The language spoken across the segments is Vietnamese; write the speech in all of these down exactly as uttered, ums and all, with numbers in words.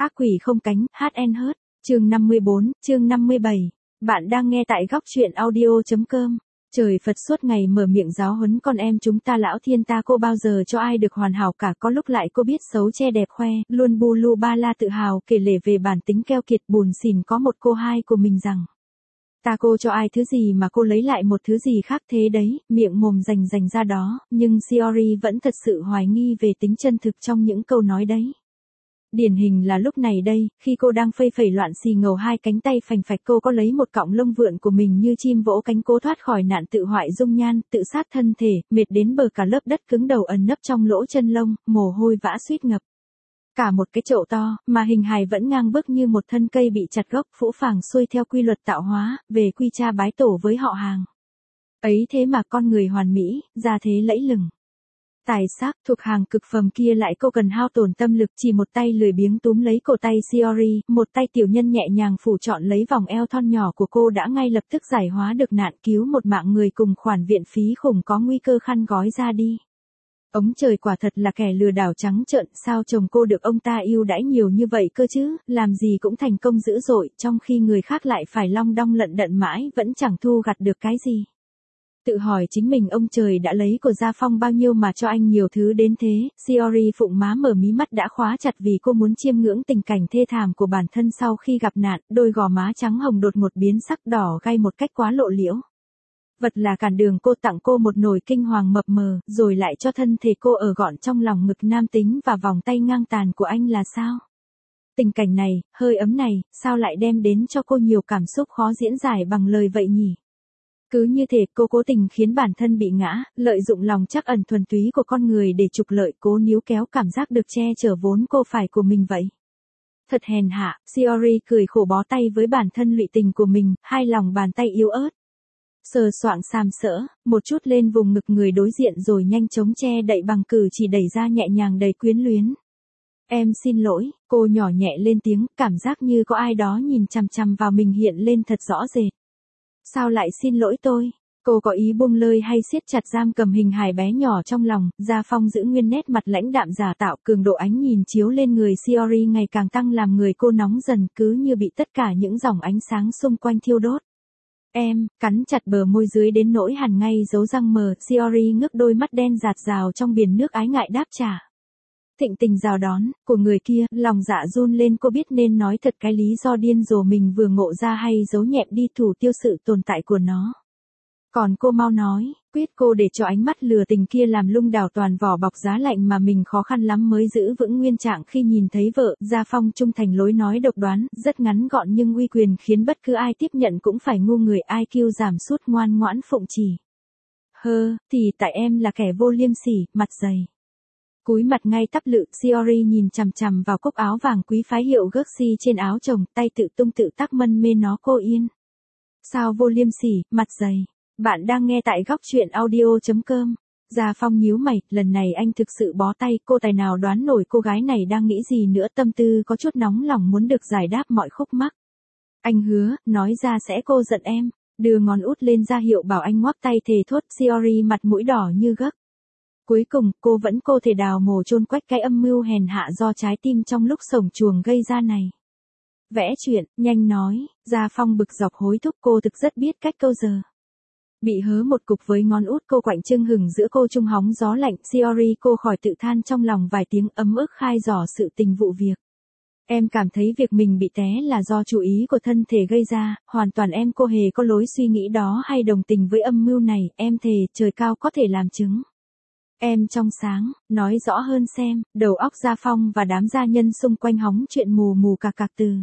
Ác quỷ không cánh, hát en hớt. Chương năm mươi bốn, chương năm mươi bảy. Bạn đang nghe tại góc truyện audio chấm com. Trời Phật suốt ngày mở miệng giáo huấn con em chúng ta, lão thiên ta cô bao giờ cho ai được hoàn hảo cả, có lúc lại cô biết xấu che đẹp khoe, luôn bu lu ba la tự hào kể lể về bản tính keo kiệt buồn xỉn có một cô hai của mình rằng ta cô cho ai thứ gì mà cô lấy lại một thứ gì khác thế đấy, miệng mồm rành rành ra đó, nhưng Shiori vẫn thật sự hoài nghi về tính chân thực trong những câu nói đấy. Điển hình là lúc này đây, khi cô đang phây phẩy loạn xì ngầu hai cánh tay phành phạch, cô có lấy một cọng lông vượn của mình như chim vỗ cánh cố thoát khỏi nạn tự hoại dung nhan, tự sát thân thể, mệt đến bờ cả lớp đất cứng đầu ẩn nấp trong lỗ chân lông, mồ hôi vã suýt ngập. Cả một cái chậu to, mà hình hài vẫn ngang bước như một thân cây bị chặt gốc, phũ phàng xuôi theo quy luật tạo hóa, về quy cha bái tổ với họ hàng. Ấy thế mà con người hoàn mỹ, ra thế lẫy lừng. Tài sắc thuộc hàng cực phẩm kia lại cô cần hao tổn tâm lực, chỉ một tay lười biếng túm lấy cổ tay Shiori, một tay tiểu nhân nhẹ nhàng phủ trọn lấy vòng eo thon nhỏ của cô đã ngay lập tức giải hóa được nạn, cứu một mạng người cùng khoản viện phí khủng có nguy cơ khăn gói ra đi. Ống trời quả thật là kẻ lừa đảo trắng trợn, sao chồng cô được ông ta yêu đãi nhiều như vậy cơ chứ, làm gì cũng thành công dữ dội, trong khi người khác lại phải long đong lận đận mãi vẫn chẳng thu gặt được cái gì. Tự hỏi chính mình ông trời đã lấy của Gia Phong bao nhiêu mà cho anh nhiều thứ đến thế. Shiori phụng má mở mí mắt đã khóa chặt vì cô muốn chiêm ngưỡng tình cảnh thê thảm của bản thân sau khi gặp nạn, đôi gò má trắng hồng đột ngột biến sắc đỏ gay một cách quá lộ liễu. Vật là cản đường cô tặng cô một nồi kinh hoàng mập mờ, rồi lại cho thân thể cô ở gọn trong lòng ngực nam tính và vòng tay ngang tàn của anh là sao? Tình cảnh này, hơi ấm này, sao lại đem đến cho cô nhiều cảm xúc khó diễn giải bằng lời vậy nhỉ? Cứ như thể cô cố tình khiến bản thân bị ngã, lợi dụng lòng trắc ẩn thuần túy của con người để trục lợi, cố níu kéo cảm giác được che chở vốn cô phải của mình vậy. Thật hèn hạ, Shiori cười khổ bó tay với bản thân lụy tình của mình, hai lòng bàn tay yếu ớt. Sờ soạng sàm sỡ, một chút lên vùng ngực người đối diện rồi nhanh chóng che đậy bằng cử chỉ đẩy ra nhẹ nhàng đầy quyến luyến. Em xin lỗi, cô nhỏ nhẹ lên tiếng, cảm giác như có ai đó nhìn chằm chằm vào mình hiện lên thật rõ rệt. Sao lại xin lỗi tôi? Cô có ý buông lơi hay siết chặt giam cầm hình hài bé nhỏ trong lòng? Gia Phong giữ nguyên nét mặt lãnh đạm giả tạo, cường độ ánh nhìn chiếu lên người Shiori ngày càng tăng làm người cô nóng dần, cứ như bị tất cả những dòng ánh sáng xung quanh thiêu đốt. Em, cắn chặt bờ môi dưới đến nỗi hằn ngay dấu răng mờ, Shiori ngước đôi mắt đen rạt rào trong biển nước ái ngại đáp trả. Thịnh tình rào đón, của người kia, lòng dạ run lên, cô biết nên nói thật cái lý do điên rồ mình vừa ngộ ra hay giấu nhẹm đi thủ tiêu sự tồn tại của nó. Còn cô mau nói, quyết cô để cho ánh mắt lừa tình kia làm lung đảo toàn vỏ bọc giá lạnh mà mình khó khăn lắm mới giữ vững nguyên trạng khi nhìn thấy vợ. Gia Phong trung thành lối nói độc đoán, rất ngắn gọn nhưng uy quyền khiến bất cứ ai tiếp nhận cũng phải ngu người, i kiu giảm sút ngoan ngoãn phụng chỉ. Hơ, thì tại em là kẻ vô liêm sỉ, mặt dày. Cúi mặt ngay tắp lự, Shiori nhìn chằm chằm vào cúc áo vàng quý phái hiệu Gucci trên áo chồng, tay tự tung tự tác mân mê nó cô yên. Sao vô liêm sỉ, mặt dày? Bạn đang nghe tại góc truyện audio chấm com. Gia Phong nhíu mày, lần này anh thực sự bó tay, cô tài nào đoán nổi cô gái này đang nghĩ gì nữa, tâm tư có chút nóng lòng muốn được giải đáp mọi khúc mắc. Anh hứa, nói ra sẽ cô giận em, đưa ngón út lên ra hiệu bảo anh ngoắc tay thề thốt. Shiori mặt mũi đỏ như gấc. Cuối cùng, cô vẫn cô thể đào mồ chôn quách cái âm mưu hèn hạ do trái tim trong lúc sổng chuồng gây ra này. Vẽ chuyện, nhanh nói, Gia Phong bực dọc hối thúc, cô thực rất biết cách câu giờ. Bị hớ một cục với ngón út cô quạnh trưng hừng giữa cô trung hóng gió lạnh, Shiori cô khỏi tự than trong lòng vài tiếng, ấm ức khai dò sự tình vụ việc. Em cảm thấy việc mình bị té là do chủ ý của thân thể gây ra, hoàn toàn em cô hề có lối suy nghĩ đó hay đồng tình với âm mưu này, em thề trời cao có thể làm chứng. Em trong sáng, nói rõ hơn xem, đầu óc Gia Phong và đám gia nhân xung quanh hóng chuyện mù mù cạc cạc từ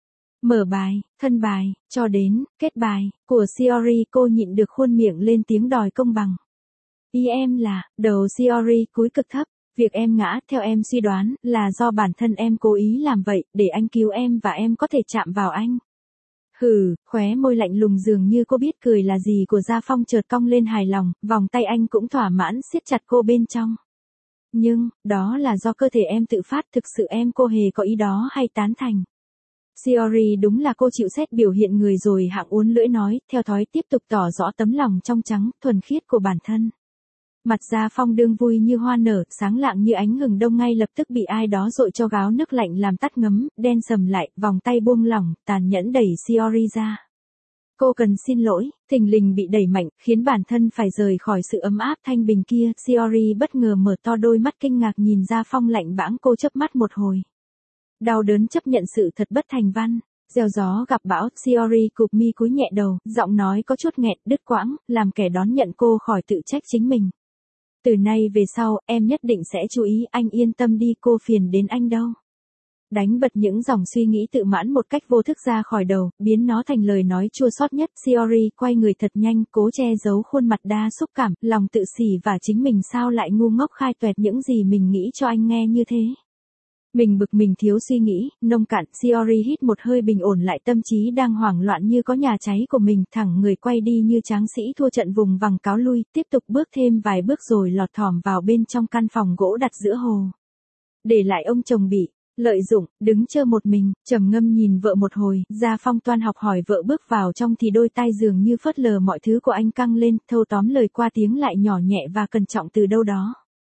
mở bài, thân bài, cho đến kết bài của Shiori, cô nhịn được khuôn miệng lên tiếng đòi công bằng. Ý em là, đầu Shiori cúi cực thấp, việc em ngã theo em suy đoán là do bản thân em cố ý làm vậy, để anh cứu em và em có thể chạm vào anh. Hừ, khóe môi lạnh lùng dường như cô biết cười là gì của Gia Phong chợt cong lên hài lòng, vòng tay anh cũng thỏa mãn siết chặt cô bên trong. Nhưng, đó là do cơ thể em tự phát, thực sự em cô hề có ý đó hay tán thành. Shiori đúng là cô chịu xét biểu hiện người rồi hạng uốn lưỡi nói, theo thói tiếp tục tỏ rõ tấm lòng trong trắng, thuần khiết của bản thân. Mặt Gia Phong đương vui như hoa nở, sáng lạng như ánh hừng đông ngay lập tức bị ai đó dội cho gáo nước lạnh làm tắt ngấm, đen sầm lại, vòng tay buông lỏng, tàn nhẫn đẩy Shiori ra. Cô cần xin lỗi, thình lình bị đẩy mạnh, khiến bản thân phải rời khỏi sự ấm áp thanh bình kia. Shiori bất ngờ mở to đôi mắt kinh ngạc nhìn Gia Phong lạnh bãng, cô chớp mắt một hồi. Đau đớn chấp nhận sự thật bất thành văn. Gieo gió gặp bão, Shiori cụp mi cúi nhẹ đầu, giọng nói có chút nghẹn, đứt quãng, làm kẻ đón nhận cô khỏi tự trách chính mình. Từ nay về sau, em nhất định sẽ chú ý, anh yên tâm đi, cô phiền đến anh đâu. Đánh bật những dòng suy nghĩ tự mãn một cách vô thức ra khỏi đầu, biến nó thành lời nói chua xót nhất. Shiori quay người thật nhanh, cố che giấu khuôn mặt đa xúc cảm, lòng tự sỉ và chính mình sao lại ngu ngốc khai toẹt những gì mình nghĩ cho anh nghe như thế. Mình bực mình thiếu suy nghĩ, nông cạn. Shiori hít một hơi bình ổn lại tâm trí đang hoảng loạn như có nhà cháy của mình, thẳng người quay đi như tráng sĩ thua trận vùng vằng cáo lui, tiếp tục bước thêm vài bước rồi lọt thỏm vào bên trong căn phòng gỗ đặt giữa hồ. Để lại ông chồng bị lợi dụng, đứng chờ một mình, trầm ngâm nhìn vợ một hồi. Gia Phong toan học hỏi vợ bước vào trong thì đôi tai dường như phớt lờ mọi thứ của anh căng lên, thâu tóm lời qua tiếng lại nhỏ nhẹ và cẩn trọng từ đâu đó.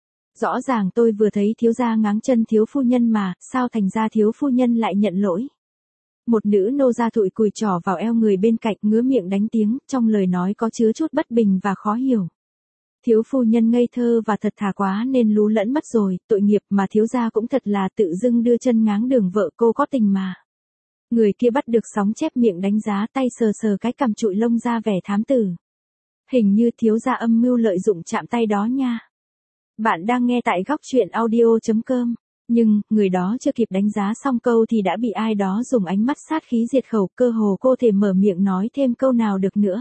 Rõ ràng tôi vừa thấy thiếu gia ngáng chân thiếu phu nhân mà, sao thành ra thiếu phu nhân lại nhận lỗi. Một nữ nô gia thụi cùi trỏ vào eo người bên cạnh, ngứa miệng đánh tiếng, trong lời nói có chứa chút bất bình và khó hiểu. Thiếu phu nhân ngây thơ và thật thà quá nên lú lẫn mất rồi, tội nghiệp mà thiếu gia cũng thật là tự dưng đưa chân ngáng đường vợ cô có tình mà. Người kia bắt được sóng chép miệng đánh giá, tay sờ sờ cái cằm trụi lông ra vẻ thám tử. Hình như thiếu gia âm mưu lợi dụng chạm tay đó nha. Bạn đang nghe tại góc truyện audio chấm com. Nhưng, người đó chưa kịp đánh giá xong câu thì đã bị ai đó dùng ánh mắt sát khí diệt khẩu, cơ hồ cô thể mở miệng nói thêm câu nào được nữa.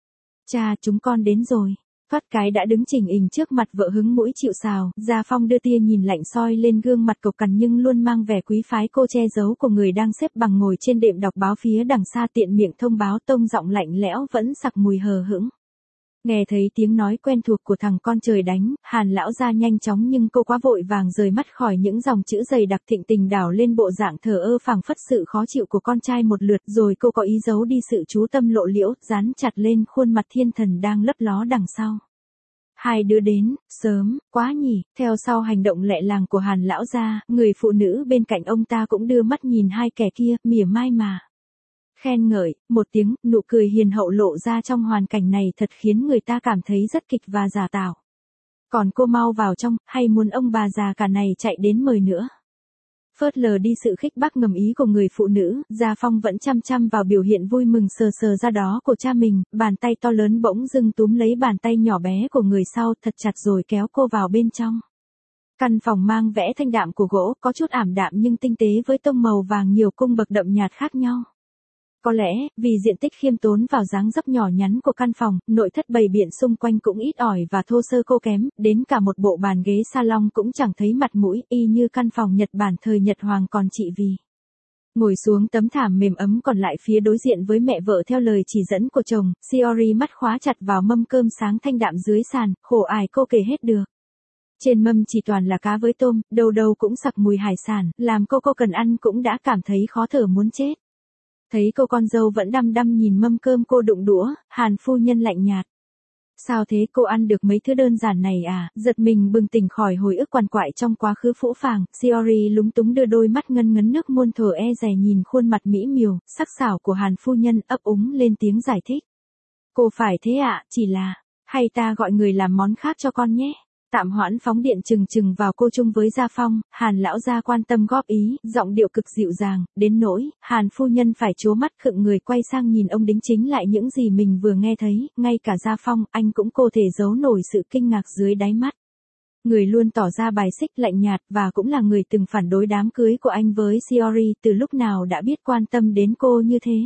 Cha, chúng con đến rồi. Thoát cái đã đứng chỉnh hình trước mặt vợ hứng mũi chịu sào. Gia Phong đưa tia nhìn lạnh soi lên gương mặt cộc cằn nhưng luôn mang vẻ quý phái cô che giấu của người đang xếp bằng ngồi trên đệm đọc báo phía đằng xa, tiện miệng thông báo, tông giọng lạnh lẽo vẫn sặc mùi hờ hững. Nghe thấy tiếng nói quen thuộc của thằng con trời đánh, Hàn lão ra nhanh chóng nhưng cô quá vội vàng rời mắt khỏi những dòng chữ dày đặc thịnh tình đảo lên bộ dạng thờ ơ phảng phất sự khó chịu của con trai một lượt, rồi cô có ý giấu đi sự chú tâm lộ liễu, dán chặt lên khuôn mặt thiên thần đang lấp ló đằng sau. Hai đứa đến, sớm, quá nhỉ. Theo sau hành động lẹ làng của Hàn lão gia, người phụ nữ bên cạnh ông ta cũng đưa mắt nhìn hai kẻ kia, mỉa mai mà khen ngợi, một tiếng, nụ cười hiền hậu lộ ra trong hoàn cảnh này thật khiến người ta cảm thấy rất kịch và giả tạo. Còn cô mau vào trong, hay muốn ông bà già cả này chạy đến mời nữa? Phớt lờ đi sự khích bác ngầm ý của người phụ nữ, Gia Phong vẫn chăm chăm vào biểu hiện vui mừng sờ sờ ra đó của cha mình, bàn tay to lớn bỗng dưng túm lấy bàn tay nhỏ bé của người sau thật chặt rồi kéo cô vào bên trong. Căn phòng mang vẽ thanh đạm của gỗ, có chút ảm đạm nhưng tinh tế với tông màu vàng nhiều cung bậc đậm nhạt khác nhau. Có lẽ, vì diện tích khiêm tốn vào dáng dấp nhỏ nhắn của căn phòng, nội thất bày biện xung quanh cũng ít ỏi và thô sơ cô kém, đến cả một bộ bàn ghế salon cũng chẳng thấy mặt mũi, y như căn phòng Nhật Bản thời Nhật Hoàng còn trị vì. Ngồi xuống tấm thảm mềm ấm còn lại phía đối diện với mẹ vợ theo lời chỉ dẫn của chồng, Shiori mắt khóa chặt vào mâm cơm sáng thanh đạm dưới sàn, khổ ải cô kể hết được. Trên mâm chỉ toàn là cá với tôm, đâu đâu cũng sặc mùi hải sản, làm cô cô cần ăn cũng đã cảm thấy khó thở muốn chết. Thấy cô con dâu vẫn đăm đăm nhìn mâm cơm cô đụng đũa, Hàn phu nhân lạnh nhạt. Sao thế, cô ăn được mấy thứ đơn giản này à? Giật mình bừng tỉnh khỏi hồi ức quằn quại trong quá khứ phũ phàng, Shiori lúng túng đưa đôi mắt ngân ngấn nước muôn thuở e dè nhìn khuôn mặt mỹ miều, sắc sảo của Hàn phu nhân, ấp úng lên tiếng giải thích. Cô phải thế ạ, à, chỉ là, hay ta gọi người làm món khác cho con nhé. Tạm hoãn phóng điện chừng chừng vào cô chung với Gia Phong, Hàn lão gia quan tâm góp ý, giọng điệu cực dịu dàng, đến nỗi, Hàn phu nhân phải trố mắt khựng người quay sang nhìn ông đính chính lại những gì mình vừa nghe thấy, ngay cả Gia Phong, anh cũng cô thể giấu nổi sự kinh ngạc dưới đáy mắt. Người luôn tỏ ra bài xích lạnh nhạt và cũng là người từng phản đối đám cưới của anh với Shiori, từ lúc nào đã biết quan tâm đến cô như thế.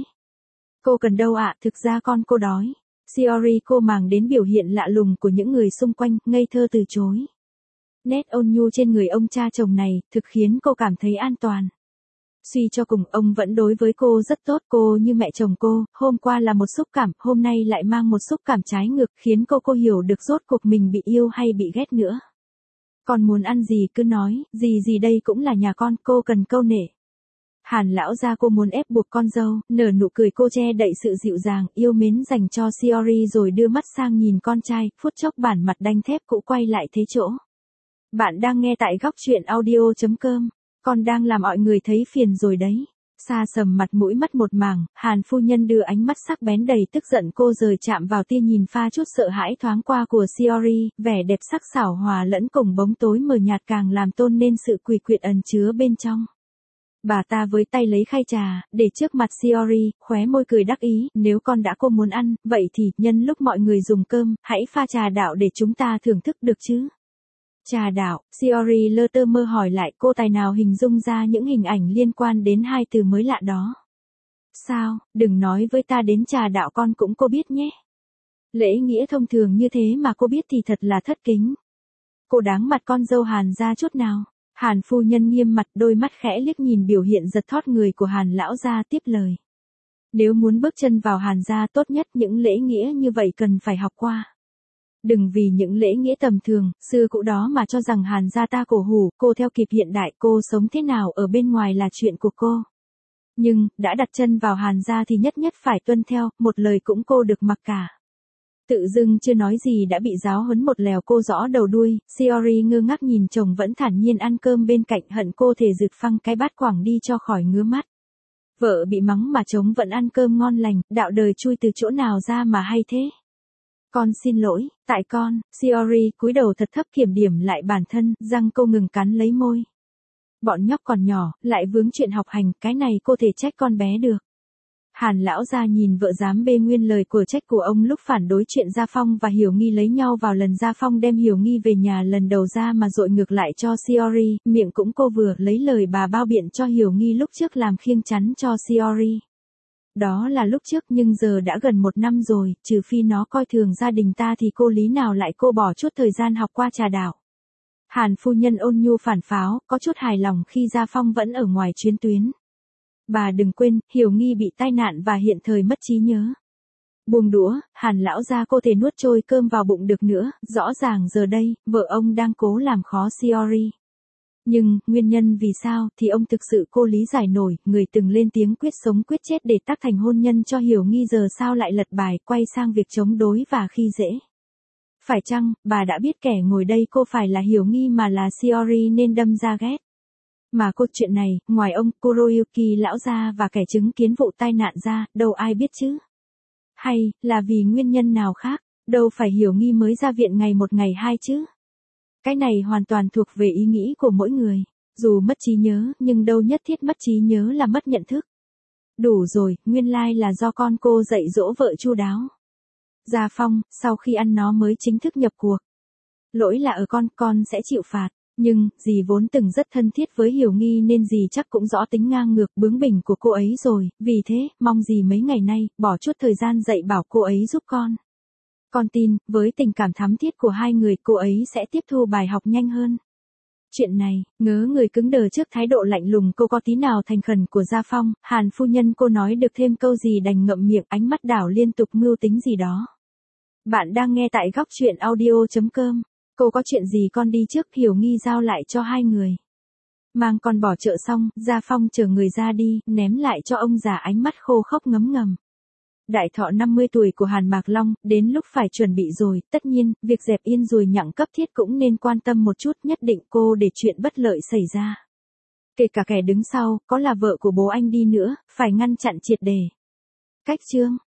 Cô cần đâu ạ, à, thực ra con cô đói. Shiori cô màng đến biểu hiện lạ lùng của những người xung quanh, ngây thơ từ chối. Nét ôn nhu trên người ông cha chồng này, thực khiến cô cảm thấy an toàn. Suy cho cùng, ông vẫn đối với cô rất tốt, cô như mẹ chồng cô, hôm qua là một xúc cảm, hôm nay lại mang một xúc cảm trái ngược, khiến cô cô hiểu được rốt cuộc mình bị yêu hay bị ghét nữa. Con muốn ăn gì cứ nói, gì gì đây cũng là nhà con, cô cần câu nể. Hàn lão gia cô muốn ép buộc con dâu, nở nụ cười cô che đậy sự dịu dàng, yêu mến dành cho Shiori rồi đưa mắt sang nhìn con trai, phút chốc bản mặt đanh thép cũ quay lại thế chỗ. Bạn đang nghe tại góc truyện audio.com, con đang làm mọi người thấy phiền rồi đấy. Xa sầm mặt mũi mất một mảng, Hàn phu nhân đưa ánh mắt sắc bén đầy tức giận cô rời chạm vào tia nhìn pha chút sợ hãi thoáng qua của Shiori, vẻ đẹp sắc sảo hòa lẫn cùng bóng tối mờ nhạt càng làm tôn nên sự quỷ quyệt ẩn chứa bên trong. Bà ta với tay lấy khay trà, để trước mặt Shiori, khóe môi cười đắc ý, nếu con đã cô muốn ăn, vậy thì, nhân lúc mọi người dùng cơm, hãy pha trà đạo để chúng ta thưởng thức được chứ. Trà đạo, Shiori lơ tơ mơ hỏi lại cô tài nào hình dung ra những hình ảnh liên quan đến hai từ mới lạ đó. Sao, đừng nói với ta đến trà đạo con cũng cô biết nhé. Lễ nghĩa thông thường như thế mà cô biết thì thật là thất kính. Cô đáng mặt con dâu Hàn ra chút nào. Hàn phu nhân nghiêm mặt đôi mắt khẽ liếc nhìn biểu hiện giật thót người của Hàn lão gia tiếp lời. Nếu muốn bước chân vào Hàn gia tốt nhất những lễ nghĩa như vậy cần phải học qua. Đừng vì những lễ nghĩa tầm thường, xưa cũ đó mà cho rằng Hàn gia ta cổ hủ, cô theo kịp hiện đại, cô sống thế nào ở bên ngoài là chuyện của cô. Nhưng, đã đặt chân vào Hàn gia thì nhất nhất phải tuân theo, một lời cũng cô được mặc cả. Tự dưng chưa nói gì đã bị giáo huấn một lèo cô rõ đầu đuôi, Shiori ngơ ngác nhìn chồng vẫn thản nhiên ăn cơm bên cạnh hận cô thể rực phăng cái bát quẳng đi cho khỏi ngứa mắt. Vợ bị mắng mà chồng vẫn ăn cơm ngon lành, đạo đời chui từ chỗ nào ra mà hay thế. Con xin lỗi, tại con, Shiori cúi đầu thật thấp kiểm điểm lại bản thân, răng cô ngừng cắn lấy môi. Bọn nhóc còn nhỏ, lại vướng chuyện học hành, cái này cô thể trách con bé được. Hàn lão gia nhìn vợ dám bê nguyên lời của trách của ông lúc phản đối chuyện Gia Phong và Hiểu Nghi lấy nhau vào lần Gia Phong đem Hiểu Nghi về nhà lần đầu ra mà dội ngược lại cho Shiori, miệng cũng cô vừa lấy lời bà bao biện cho Hiểu Nghi lúc trước làm khiêng chắn cho Shiori. Đó là lúc trước nhưng giờ đã gần một năm rồi, trừ phi nó coi thường gia đình ta thì cô lý nào lại cô bỏ chút thời gian học qua trà đạo. Hàn phu nhân ôn nhu phản pháo, có chút hài lòng khi Gia Phong vẫn ở ngoài chuyến tuyến. Bà đừng quên, Hiểu Nghi bị tai nạn và hiện thời mất trí nhớ. Buông đũa, Hàn lão gia cô thể nuốt trôi cơm vào bụng được nữa, rõ ràng giờ đây, vợ ông đang cố làm khó Shiori. Nhưng, nguyên nhân vì sao thì ông thực sự cô lý giải nổi, người từng lên tiếng quyết sống quyết chết để tác thành hôn nhân cho Hiểu Nghi giờ sao lại lật bài, quay sang việc chống đối và khi dễ. Phải chăng, bà đã biết kẻ ngồi đây cô phải là Hiểu Nghi mà là Shiori nên đâm ra ghét. Mà câu chuyện này, ngoài ông Kuroyuki lão gia và kẻ chứng kiến vụ tai nạn ra, đâu ai biết chứ? Hay, là vì nguyên nhân nào khác, đâu phải Hiểu Nghi mới ra viện ngày một ngày hai chứ? Cái này hoàn toàn thuộc về ý nghĩ của mỗi người. Dù mất trí nhớ, nhưng đâu nhất thiết mất trí nhớ là mất nhận thức. Đủ rồi, nguyên lai là do con cô dạy dỗ vợ chu đáo. Gia Phong, sau khi ăn nó mới chính thức nhập cuộc. Lỗi là ở con, con sẽ chịu phạt. Nhưng, dì vốn từng rất thân thiết với Hiểu Nghi nên dì chắc cũng rõ tính ngang ngược bướng bỉnh của cô ấy rồi, vì thế, mong dì mấy ngày nay, bỏ chút thời gian dạy bảo cô ấy giúp con. Con tin, với tình cảm thắm thiết của hai người cô ấy sẽ tiếp thu bài học nhanh hơn. Chuyện này, ngớ người cứng đờ trước thái độ lạnh lùng cô có tí nào thành khẩn của Gia Phong, Hàn phu nhân cô nói được thêm câu gì đành ngậm miệng ánh mắt đảo liên tục mưu tính gì đó. Bạn đang nghe tại góc truyện audio.com. Cô có chuyện gì con đi trước, Hiểu Nghi giao lại cho hai người. Mang con bỏ chợ xong, Gia Phong chở người ra đi, ném lại cho ông già ánh mắt khô khốc ngấm ngầm. Đại thọ năm mươi tuổi của Hàn Mạc Long, đến lúc phải chuẩn bị rồi, tất nhiên, việc dẹp yên rồi nhặng cấp thiết cũng nên quan tâm một chút, nhất định cô để chuyện bất lợi xảy ra. Kể cả kẻ đứng sau, có là vợ của bố anh đi nữa, phải ngăn chặn triệt đề. Cách chương